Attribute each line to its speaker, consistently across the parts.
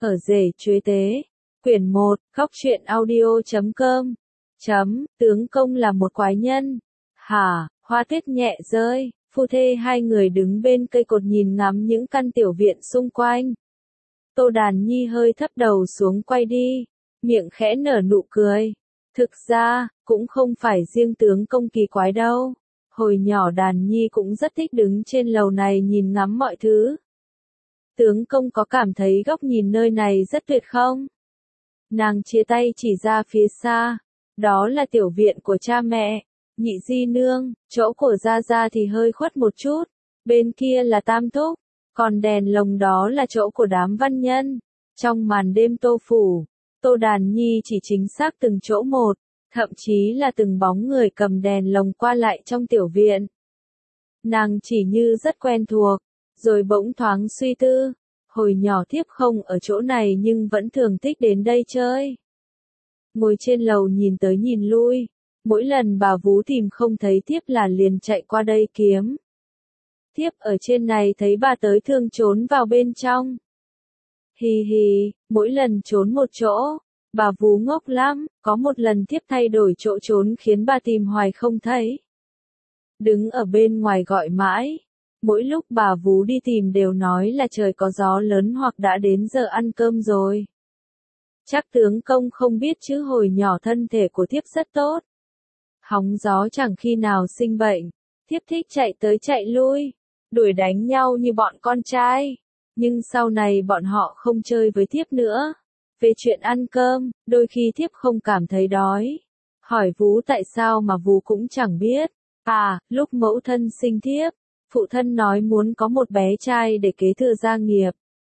Speaker 1: Ở rể chuế tế. Quyển 1, Góc truyện audio.com. Tướng công là một quái nhân. Hả, hoa tuyết nhẹ rơi, phu thê hai người đứng bên cây cột nhìn ngắm những căn tiểu viện xung quanh. Tô Đàn Nhi hơi thấp đầu xuống quay đi, miệng khẽ nở nụ cười. Thực ra, cũng không phải riêng tướng công kỳ quái đâu. Hồi nhỏ Đàn Nhi cũng rất thích đứng trên lầu này nhìn ngắm mọi thứ. Tướng công có cảm thấy góc nhìn nơi này rất tuyệt không? Nàng chia tay chỉ ra phía xa. Đó là tiểu viện của cha mẹ, nhị di nương, chỗ của Gia Gia thì hơi khuất một chút. Bên kia là Tam Thúc, còn đèn lồng đó là chỗ của đám văn nhân. Trong màn đêm tô phủ, Tô Đàn Nhi chỉ chính xác từng chỗ một, thậm chí là từng bóng người cầm đèn lồng qua lại trong tiểu viện. Nàng chỉ như rất quen thuộc, rồi bỗng thoáng suy tư, hồi nhỏ thiếp không ở chỗ này nhưng vẫn thường thích đến đây chơi. Ngồi trên lầu nhìn tới nhìn lui, mỗi lần bà vú tìm không thấy thiếp là liền chạy qua đây kiếm. Thiếp ở trên này thấy bà tới thường trốn vào bên trong. Hì hì, mỗi lần trốn một chỗ, bà vú ngốc lắm, có một lần thiếp thay đổi chỗ trốn khiến bà tìm hoài không thấy. Đứng ở bên ngoài gọi mãi, mỗi lúc bà vú đi tìm đều nói là trời có gió lớn hoặc đã đến giờ ăn cơm rồi. Chắc tướng công không biết chứ hồi nhỏ thân thể của thiếp rất tốt. Hóng gió chẳng khi nào sinh bệnh, thiếp thích chạy tới chạy lui, đuổi đánh nhau như bọn con trai. Nhưng sau này bọn họ không chơi với thiếp nữa. Về chuyện ăn cơm, đôi khi thiếp không cảm thấy đói. Hỏi vú tại sao mà vú cũng chẳng biết. À, lúc mẫu thân sinh thiếp, phụ thân nói muốn có một bé trai để kế thừa gia nghiệp.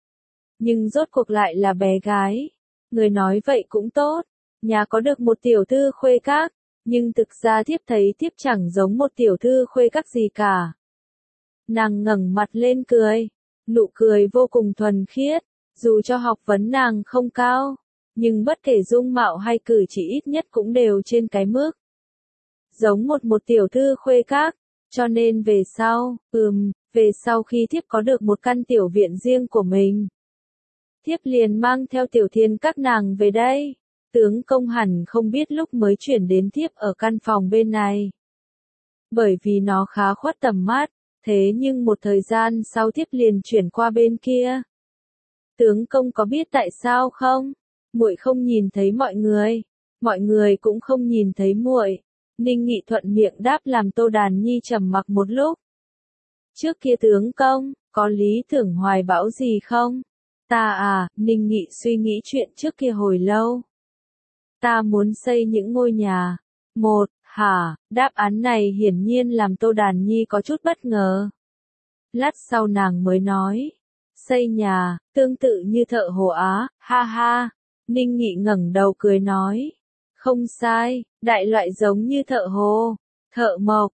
Speaker 1: Nhưng rốt cuộc lại là bé gái. Người nói vậy cũng tốt, nhà có được một tiểu thư khuê các, nhưng thực ra thiếp thấy thiếp chẳng giống một tiểu thư khuê các gì cả. Nàng ngẩng mặt lên cười, nụ cười vô cùng thuần khiết, dù cho học vấn nàng không cao, nhưng bất kể dung mạo hay cử chỉ ít nhất cũng đều trên cái mức. Giống một tiểu thư khuê các, cho nên về sau khi thiếp có được một căn tiểu viện riêng của mình, thiếp liền mang theo tiểu thiên các nàng về đây. Tướng công hẳn không biết lúc mới chuyển đến thiếp ở căn phòng bên này. Bởi vì nó khá khuất tầm mắt, thế nhưng một thời gian sau thiếp liền chuyển qua bên kia. Tướng công có biết tại sao không? Muội không nhìn thấy mọi người cũng không nhìn thấy muội. Ninh Nghị thuận miệng đáp làm Tô Đàn Nhi trầm mặc một lúc. Trước kia tướng công, có lý tưởng hoài bão gì không? Ta à, Ninh Nghị suy nghĩ chuyện trước kia hồi lâu. Ta muốn xây những ngôi nhà. Hả, đáp án này hiển nhiên làm Tô Đàn Nhi có chút bất ngờ. Lát sau nàng mới nói. Xây nhà, tương tự như thợ hồ Á, ha ha. Ninh Nghị ngẩng đầu cười nói. Không sai, đại loại giống như thợ hồ, thợ mộc,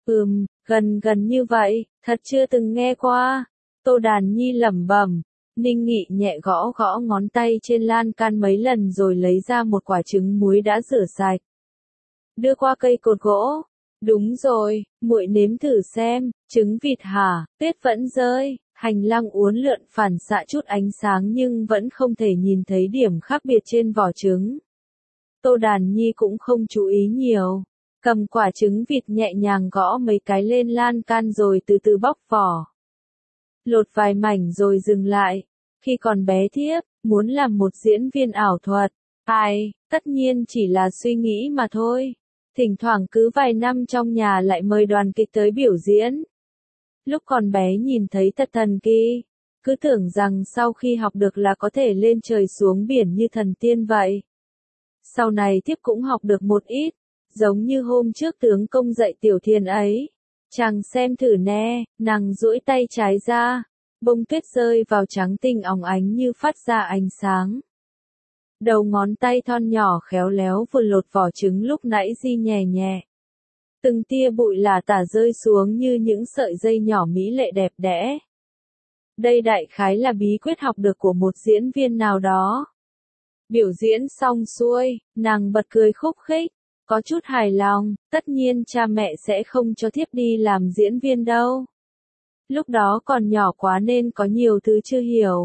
Speaker 1: gần như vậy, thật chưa từng nghe qua. Tô Đàn Nhi lẩm bẩm. Ninh Nghị nhẹ gõ gõ ngón tay trên lan can mấy lần rồi lấy ra một quả trứng muối đã rửa sạch. Đưa qua cây cột gỗ. Đúng rồi, muội nếm thử xem, trứng vịt hả? Tuyết vẫn rơi, hành lang uốn lượn phản xạ chút ánh sáng nhưng vẫn không thể nhìn thấy điểm khác biệt trên vỏ trứng. Tô Đàn Nhi cũng không chú ý nhiều, cầm quả trứng vịt nhẹ nhàng gõ mấy cái lên lan can rồi từ từ bóc vỏ. Lột vài mảnh rồi dừng lại. Khi còn bé thiếp, muốn làm một diễn viên ảo thuật. Tất nhiên chỉ là suy nghĩ mà thôi. Thỉnh thoảng cứ vài năm trong nhà lại mời đoàn kịch tới biểu diễn. Lúc còn bé nhìn thấy thật thần kỳ, cứ tưởng rằng sau khi học được là có thể lên trời xuống biển như thần tiên vậy. Sau này thiếp cũng học được một ít, giống như hôm trước tướng công dạy tiểu thiên ấy. Chàng xem thử nè, nàng duỗi tay trái ra. Bông tuyết rơi vào trắng tinh óng ánh như phát ra ánh sáng. Đầu ngón tay thon nhỏ khéo léo vừa lột vỏ trứng lúc nãy di nhẹ nhẹ. Từng tia bụi lả tả rơi xuống như những sợi dây nhỏ mỹ lệ đẹp đẽ. Đây đại khái là bí quyết học được của một diễn viên nào đó. Biểu diễn xong xuôi, nàng bật cười khúc khích, có chút hài lòng, tất nhiên cha mẹ sẽ không cho thiếp đi làm diễn viên đâu. Lúc đó còn nhỏ quá nên có nhiều thứ chưa hiểu.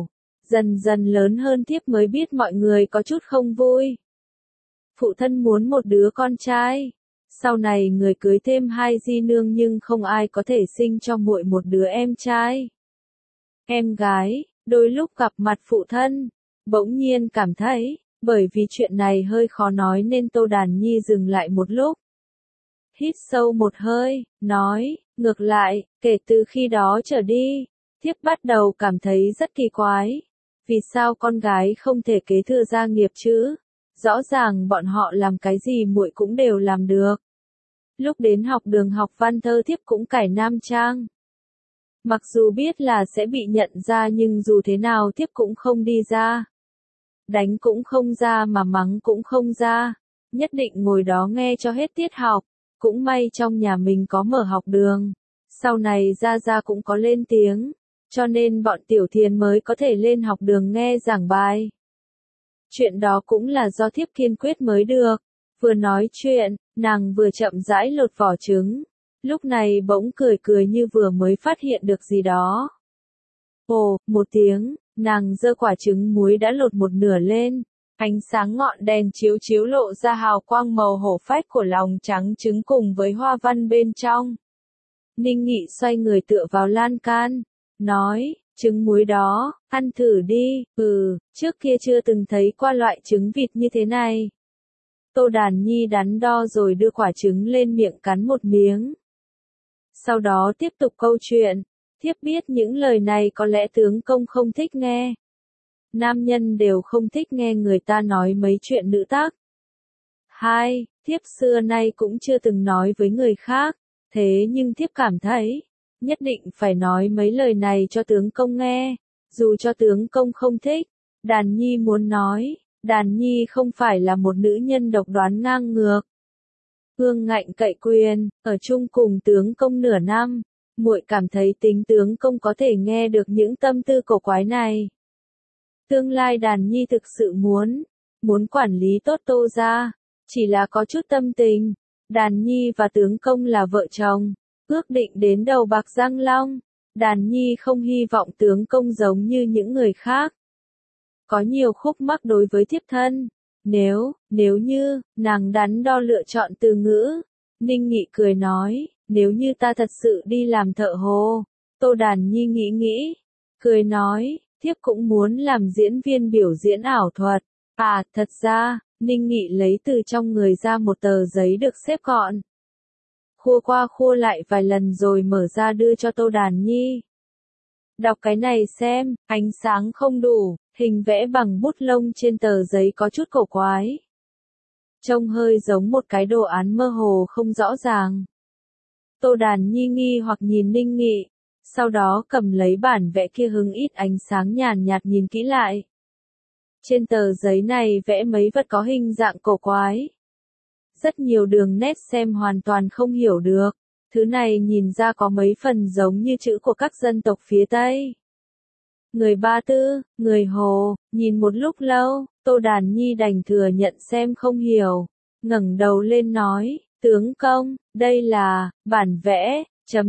Speaker 1: Dần dần lớn hơn thiếp mới biết mọi người có chút không vui. Phụ thân muốn một đứa con trai. Sau này người cưới thêm 2 di nương nhưng không ai có thể sinh cho muội một đứa em trai. Em gái, đôi lúc gặp mặt phụ thân, bỗng nhiên cảm thấy, bởi vì chuyện này hơi khó nói nên Tô Đàn Nhi dừng lại một lúc. Hít sâu một hơi, nói, ngược lại, kể từ khi đó trở đi, thiếp bắt đầu cảm thấy rất kỳ quái. Vì sao con gái không thể kế thừa gia nghiệp chứ? Rõ ràng bọn họ làm cái gì muội cũng đều làm được. Lúc đến học đường học văn thơ thiếp cũng cải nam trang. Mặc dù biết là sẽ bị nhận ra nhưng dù thế nào thiếp cũng không đi ra. Đánh cũng không ra mà mắng cũng không ra. Nhất định ngồi đó nghe cho hết tiết học. Cũng may trong nhà mình có mở học đường. Sau này Gia cũng có lên tiếng. Cho nên bọn Tiểu Thiền mới có thể lên học đường nghe giảng bài. Chuyện đó cũng là do thiếp kiên quyết mới được. Vừa nói chuyện, nàng vừa chậm rãi lột vỏ trứng. Lúc này bỗng cười cười như vừa mới phát hiện được gì đó. Ồ, một tiếng, nàng giơ quả trứng muối đã lột một nửa lên. Ánh sáng ngọn đèn chiếu chiếu lộ ra hào quang màu hổ phách của lòng trắng trứng cùng với hoa văn bên trong. Ninh Nghị xoay người tựa vào lan can, nói, trứng muối đó, ăn thử đi, trước kia chưa từng thấy qua loại trứng vịt như thế này. Tô Đàn Nhi đắn đo rồi đưa quả trứng lên miệng cắn một miếng. Sau đó tiếp tục câu chuyện, thiếp biết những lời này có lẽ tướng công không thích nghe. Nam nhân đều không thích nghe người ta nói mấy chuyện nữ tác. Thiếp xưa nay cũng chưa từng nói với người khác, thế nhưng thiếp cảm thấy, nhất định phải nói mấy lời này cho tướng công nghe, dù cho tướng công không thích. Đàn Nhi muốn nói, Đàn Nhi không phải là một nữ nhân độc đoán ngang ngược. Hương ngạnh cậy quyền, ở chung cùng tướng công nửa năm, muội cảm thấy tính tướng công có thể nghe được những tâm tư cổ quái này. Tương lai Đàn Nhi thực sự muốn quản lý tốt Tô gia, chỉ là có chút tâm tình. Đàn Nhi và tướng công là vợ chồng, ước định đến đầu bạc răng long. Đàn Nhi không hy vọng tướng công giống như những người khác. Có nhiều khúc mắc đối với thiếp thân. Nếu như, nàng đắn đo lựa chọn từ ngữ. Ninh Nghị cười nói, nếu như ta thật sự đi làm thợ hồ. Tô Đàn Nhi nghĩ, cười nói, thiếp cũng muốn làm diễn viên biểu diễn ảo thuật. Thật ra, Ninh Nghị lấy từ trong người ra một tờ giấy được xếp gọn. Khua qua khua lại vài lần rồi mở ra đưa cho Tô Đàn Nhi. Đọc cái này xem, ánh sáng không đủ, hình vẽ bằng bút lông trên tờ giấy có chút cổ quái. Trông hơi giống một cái đồ án mơ hồ không rõ ràng. Tô Đàn Nhi nghi hoặc nhìn Ninh Nghị, sau đó cầm lấy bản vẽ kia hứng ít ánh sáng nhàn nhạt nhìn kỹ lại. Trên tờ giấy này vẽ mấy vật có hình dạng cổ quái. Rất nhiều đường nét xem hoàn toàn không hiểu được. Thứ này nhìn ra có mấy phần giống như chữ của các dân tộc phía Tây. Người Ba Tư, người Hồ, nhìn một lúc lâu, Tô Đàn Nhi đành thừa nhận xem không hiểu. Ngẩng đầu lên nói, tướng công, đây là, bản vẽ, ...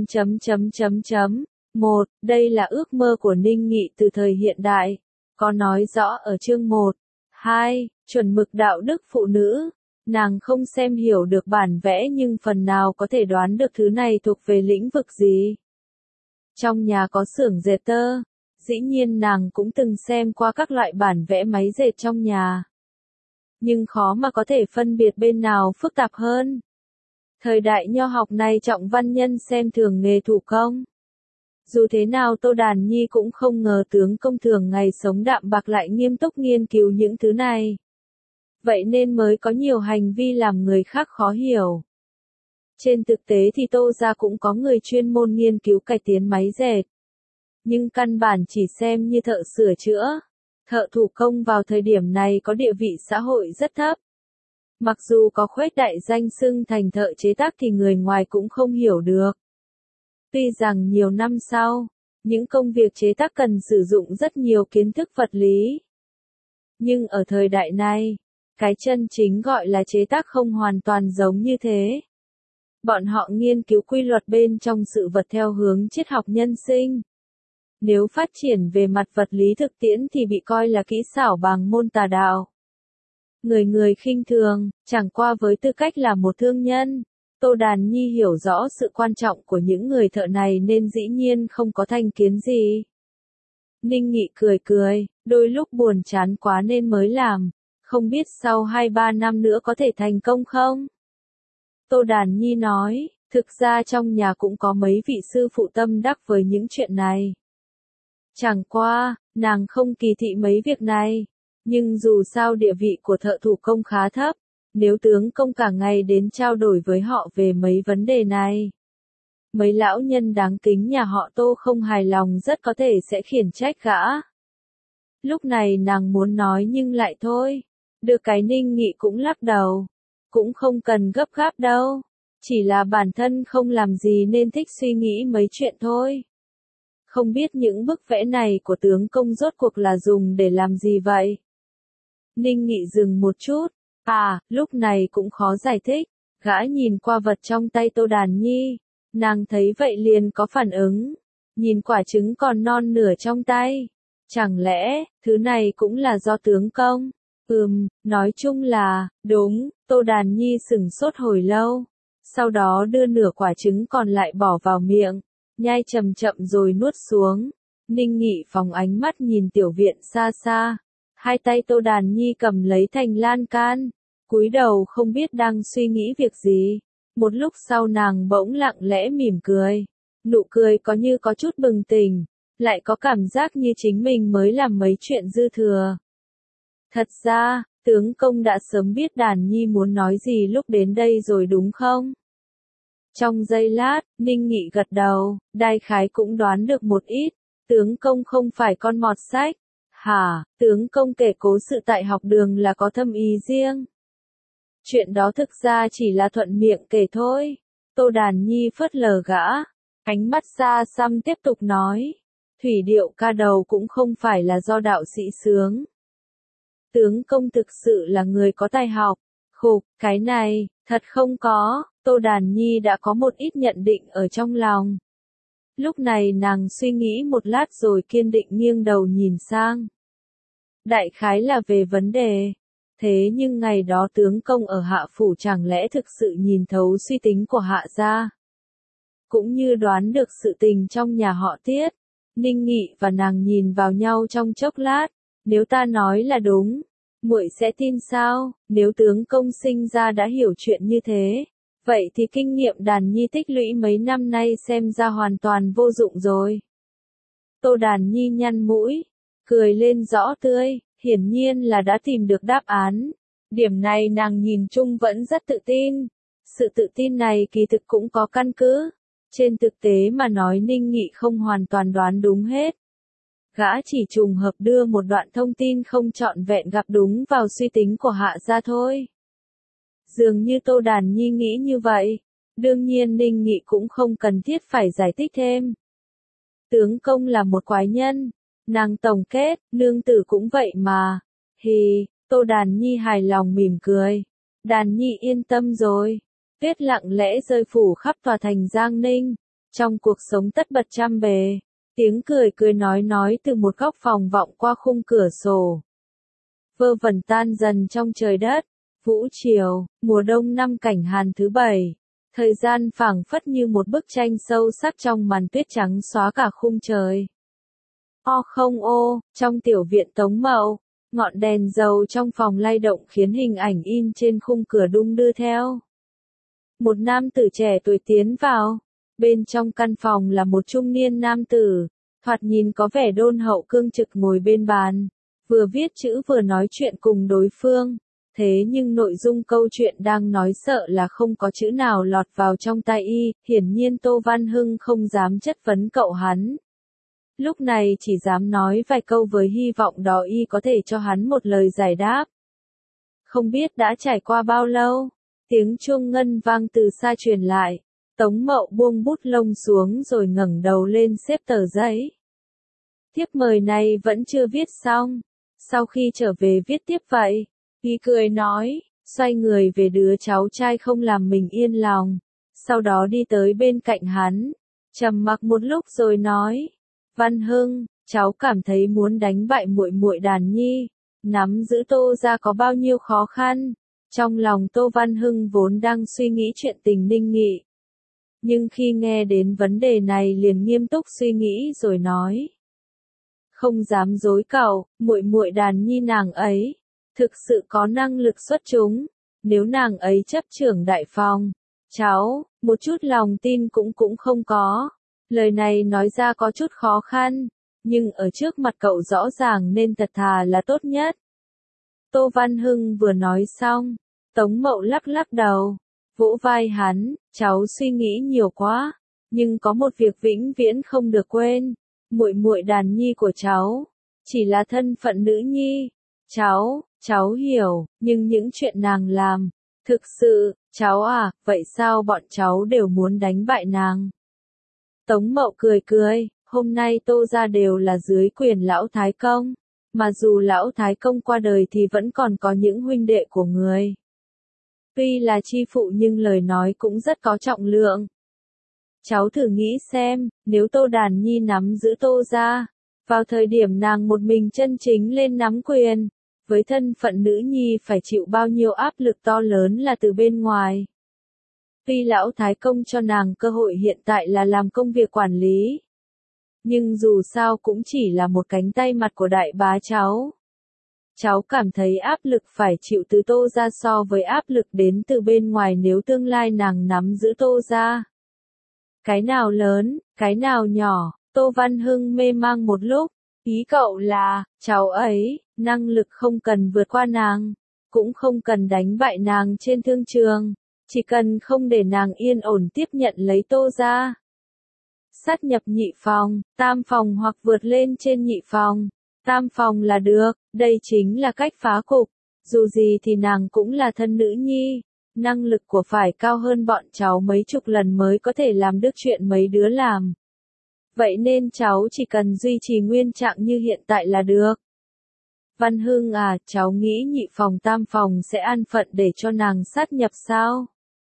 Speaker 1: Đây là ước mơ của Ninh Nghị từ thời hiện đại. Có nói rõ ở chương 1. Chuẩn mực đạo đức phụ nữ. Nàng không xem hiểu được bản vẽ nhưng phần nào có thể đoán được thứ này thuộc về lĩnh vực gì. Trong nhà có xưởng dệt tơ, dĩ nhiên nàng cũng từng xem qua các loại bản vẽ máy dệt trong nhà. Nhưng khó mà có thể phân biệt bên nào phức tạp hơn. Thời đại nho học này trọng văn nhân xem thường nghề thủ công. Dù thế nào Tô Đàn Nhi cũng không ngờ tướng công thường ngày sống đạm bạc lại nghiêm túc nghiên cứu những thứ này. Vậy nên mới có nhiều hành vi làm người khác khó hiểu. Trên thực tế thì Tô gia cũng có người chuyên môn nghiên cứu cải tiến máy dệt. Nhưng căn bản chỉ xem như thợ sửa chữa. Thợ thủ công vào thời điểm này có địa vị xã hội rất thấp. Mặc dù có khuếch đại danh xưng thành thợ chế tác thì người ngoài cũng không hiểu được. Tuy rằng nhiều năm sau, những công việc chế tác cần sử dụng rất nhiều kiến thức vật lý. Nhưng ở thời đại này, cái chân chính gọi là chế tác không hoàn toàn giống như thế. Bọn họ nghiên cứu quy luật bên trong sự vật theo hướng triết học nhân sinh. Nếu phát triển về mặt vật lý thực tiễn thì bị coi là kỹ xảo bằng môn tà đạo. Người người khinh thường, chẳng qua với tư cách là một thương nhân, Tô Đàn Nhi hiểu rõ sự quan trọng của những người thợ này nên dĩ nhiên không có thành kiến gì. Ninh Nghị cười cười, đôi lúc buồn chán quá nên mới làm, không biết sau 2-3 năm nữa có thể thành công không? Tô Đàn Nhi nói, thực ra trong nhà cũng có mấy vị sư phụ tâm đắc với những chuyện này. Chẳng qua, nàng không kỳ thị mấy việc này, nhưng dù sao địa vị của thợ thủ công khá thấp, nếu tướng công cả ngày đến trao đổi với họ về mấy vấn đề này. Mấy lão nhân đáng kính nhà họ Tô không hài lòng rất có thể sẽ khiển trách gã. Lúc này nàng muốn nói nhưng lại thôi, được cái Ninh Nghị cũng lắc đầu, cũng không cần gấp gáp đâu, chỉ là bản thân không làm gì nên thích suy nghĩ mấy chuyện thôi. Không biết những bức vẽ này của tướng công rốt cuộc là dùng để làm gì vậy? Ninh Nghị dừng một chút, lúc này cũng khó giải thích, gã nhìn qua vật trong tay Tô Đàn Nhi, nàng thấy vậy liền có phản ứng, nhìn quả trứng còn non nửa trong tay, chẳng lẽ, thứ này cũng là do tướng công? Nói chung là, đúng, Tô Đàn Nhi sửng sốt hồi lâu, sau đó đưa nửa quả trứng còn lại bỏ vào miệng, nhai chậm chậm rồi nuốt xuống. Ninh Nghị phóng ánh mắt nhìn tiểu viện xa xa, hai tay Tô Đàn Nhi cầm lấy thành lan can, cúi đầu không biết đang suy nghĩ việc gì. Một lúc sau nàng bỗng lặng lẽ mỉm cười, nụ cười có như có chút bừng tỉnh, lại có cảm giác như chính mình mới làm mấy chuyện dư thừa. Thật ra, tướng công đã sớm biết Đàn Nhi muốn nói gì lúc đến đây rồi đúng không? Trong giây lát, Ninh Nghị gật đầu, đại khái cũng đoán được một ít, tướng công không phải con mọt sách. Hả, tướng công kể cố sự tại học đường là có thâm ý riêng. Chuyện đó thực ra chỉ là thuận miệng kể thôi. Tô Đàn Nhi phớt lờ gã, ánh mắt xa xăm tiếp tục nói. Thủy điệu ca đầu cũng không phải là do đạo sĩ sướng. Tướng công thực sự là người có tài học. Khục, cái này, thật không có. Tô Đàn Nhi đã có một ít nhận định ở trong lòng. Lúc này nàng suy nghĩ một lát rồi kiên định nghiêng đầu nhìn sang. Đại khái là về vấn đề. Thế nhưng ngày đó tướng công ở Hạ Phủ chẳng lẽ thực sự nhìn thấu suy tính của Hạ gia? Cũng như đoán được sự tình trong nhà họ Tiết. Ninh Nghị và nàng nhìn vào nhau trong chốc lát. Nếu ta nói là đúng, muội sẽ tin sao? Nếu tướng công sinh ra đã hiểu chuyện như thế, vậy thì kinh nghiệm Đàn Nhi tích lũy mấy năm nay xem ra hoàn toàn vô dụng rồi. Tô Đàn Nhi nhăn mũi, cười lên rõ tươi, hiển nhiên là đã tìm được đáp án. Điểm này nàng nhìn chung vẫn rất tự tin. Sự tự tin này kỳ thực cũng có căn cứ. Trên thực tế mà nói Ninh Nghị không hoàn toàn đoán đúng hết. Gã chỉ trùng hợp đưa một đoạn thông tin không trọn vẹn gặp đúng vào suy tính của Hạ gia thôi. Dường như Tô Đàn Nhi nghĩ như vậy. Đương nhiên Ninh Nghị cũng không cần thiết phải giải thích thêm. Tướng công là một quái nhân. Nàng tổng kết, nương tử cũng vậy mà. Tô Đàn Nhi hài lòng mỉm cười. Đàn Nhi yên tâm rồi. Tuyết lặng lẽ rơi phủ khắp tòa thành Giang Ninh. Trong cuộc sống tất bật trăm bề. Tiếng cười cười nói từ một góc phòng vọng qua khung cửa sổ. Vơ vẩn tan dần trong trời đất. Vũ chiều, mùa đông năm Cảnh Hàn thứ 7. Thời gian phảng phất như một bức tranh sâu sắc trong màn tuyết trắng xóa cả khung trời. Trong tiểu viện Tống Mậu, ngọn đèn dầu trong phòng lay động khiến hình ảnh in trên khung cửa đung đưa theo. Một nam tử trẻ tuổi tiến vào. Bên trong căn phòng là một trung niên nam tử, thoạt nhìn có vẻ đôn hậu cương trực ngồi bên bàn, vừa viết chữ vừa nói chuyện cùng đối phương. Thế nhưng nội dung câu chuyện đang nói sợ là không có chữ nào lọt vào trong tai y, hiển nhiên Tô Văn Hưng không dám chất vấn cậu hắn. Lúc này chỉ dám nói vài câu với hy vọng đó y có thể cho hắn một lời giải đáp. Không biết đã trải qua bao lâu, tiếng chuông ngân vang từ xa truyền lại, Tống Mậu buông bút lông xuống rồi ngẩng đầu lên xếp tờ giấy. Thiếp mời này vẫn chưa viết xong, sau khi trở về viết tiếp vậy, y cười nói, xoay người về đứa cháu trai không làm mình yên lòng, sau đó đi tới bên cạnh hắn, trầm mặc một lúc rồi nói, Văn Hưng, cháu cảm thấy muốn đánh bại muội muội Đàn Nhi, nắm giữ Tô gia có bao nhiêu khó khăn. Trong lòng Tô Văn Hưng vốn đang suy nghĩ chuyện tình Ninh Nghị. Nhưng khi nghe đến vấn đề này liền nghiêm túc suy nghĩ rồi nói. Không dám dối cậu, muội muội Đàn Nhi nàng ấy, thực sự có năng lực xuất chúng. Nếu nàng ấy chấp trưởng đại phòng, cháu, một chút lòng tin cũng không có. Lời này nói ra có chút khó khăn, nhưng ở trước mặt cậu rõ ràng nên thật thà là tốt nhất. Tô Văn Hưng vừa nói xong, Tống Mậu lắc lắc đầu, vỗ vai hắn, cháu suy nghĩ nhiều quá, nhưng có một việc vĩnh viễn không được quên, muội muội Đàn Nhi của cháu, chỉ là thân phận nữ nhi. Cháu hiểu, nhưng những chuyện nàng làm, thực sự, cháu à, vậy sao bọn cháu đều muốn đánh bại nàng? Tống Mậu cười, hôm nay Tô gia đều là dưới quyền lão Thái Công, mà dù lão Thái Công qua đời thì vẫn còn có những huynh đệ của người. Tuy là chi phụ nhưng lời nói cũng rất có trọng lượng. Cháu thử nghĩ xem, nếu Tô Đàn Nhi nắm giữ Tô gia, vào thời điểm nàng một mình chân chính lên nắm quyền, với thân phận nữ nhi phải chịu bao nhiêu áp lực to lớn là từ bên ngoài. Tuy lão Thái Công cho nàng cơ hội hiện tại là làm công việc quản lý, nhưng dù sao cũng chỉ là một cánh tay mặt của đại bá cháu. Cháu cảm thấy áp lực phải chịu từ Tô gia so với áp lực đến từ bên ngoài nếu tương lai nàng nắm giữ Tô gia. Cái nào lớn, cái nào nhỏ, Tô Văn Hưng mê mang một lúc, ý cậu là, cháu ấy, năng lực không cần vượt qua nàng, cũng không cần đánh bại nàng trên thương trường, chỉ cần không để nàng yên ổn tiếp nhận lấy Tô gia. Sát nhập nhị phòng, tam phòng hoặc vượt lên trên nhị phòng, tam phòng là được, đây chính là cách phá cục, dù gì thì nàng cũng là thân nữ nhi, năng lực của phải cao hơn bọn cháu mấy chục lần mới có thể làm được chuyện mấy đứa làm. Vậy nên cháu chỉ cần duy trì nguyên trạng như hiện tại là được. Văn Hưng à, cháu nghĩ nhị phòng tam phòng sẽ an phận để cho nàng sát nhập sao?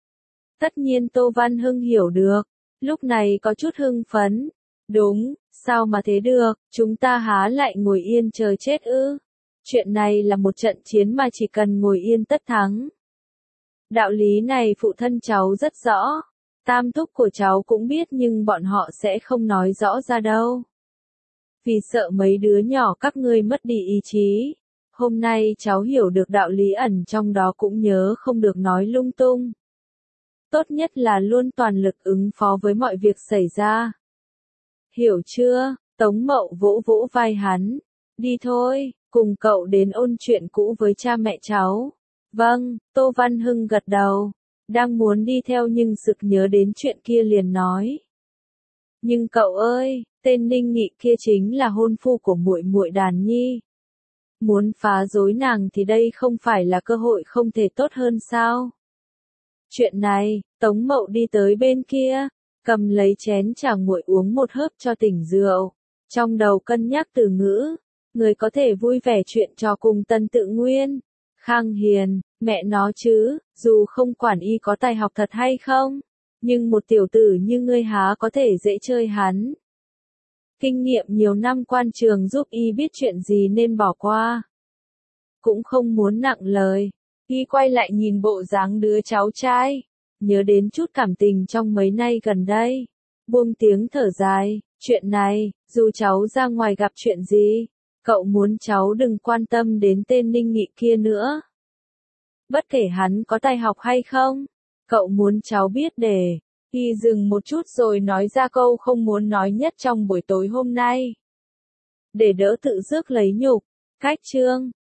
Speaker 1: Tất nhiên Tô Văn Hưng hiểu được, lúc này có chút hưng phấn. Đúng, sao mà thế được, chúng ta há lại ngồi yên chờ chết ư? Chuyện này là một trận chiến mà chỉ cần ngồi yên tất thắng. Đạo lý này phụ thân cháu rất rõ, tam thúc của cháu cũng biết nhưng bọn họ sẽ không nói rõ ra đâu. Vì sợ mấy đứa nhỏ các ngươi mất đi ý chí. Hôm nay cháu hiểu được đạo lý ẩn trong đó cũng nhớ không được nói lung tung. Tốt nhất là luôn toàn lực ứng phó với mọi việc xảy ra. Hiểu chưa? Tống Mậu vỗ vỗ vai hắn. Đi thôi, cùng cậu đến ôn chuyện cũ với cha mẹ cháu. Vâng, Tô Văn Hưng gật đầu. Đang muốn đi theo nhưng sực nhớ đến chuyện kia liền nói. Nhưng cậu ơi, tên Ninh Nghị kia chính là hôn phu của muội muội Đàn Nhi. Muốn phá rối nàng thì đây không phải là cơ hội không thể tốt hơn sao? Chuyện này, Tống Mậu đi tới bên kia, cầm lấy chén trà nguội uống một hớp cho tỉnh rượu. Trong đầu cân nhắc từ ngữ, người có thể vui vẻ chuyện trò cùng Tân Tự Nguyên. Khang Hiền, mẹ nó chứ, dù không quản y có tài học thật hay không, nhưng một tiểu tử như ngươi há có thể dễ chơi hắn. Kinh nghiệm nhiều năm quan trường giúp y biết chuyện gì nên bỏ qua. Cũng không muốn nặng lời, y quay lại nhìn bộ dáng đứa cháu trai, nhớ đến chút cảm tình trong mấy nay gần đây. Buông tiếng thở dài, chuyện này, dù cháu ra ngoài gặp chuyện gì, cậu muốn cháu đừng quan tâm đến tên Ninh Nghị kia nữa. Bất kể hắn có tài học hay không, cậu muốn cháu biết để. Y dừng một chút rồi nói ra câu không muốn nói nhất trong buổi tối hôm nay. Để đỡ tự rước lấy nhục. Cách chương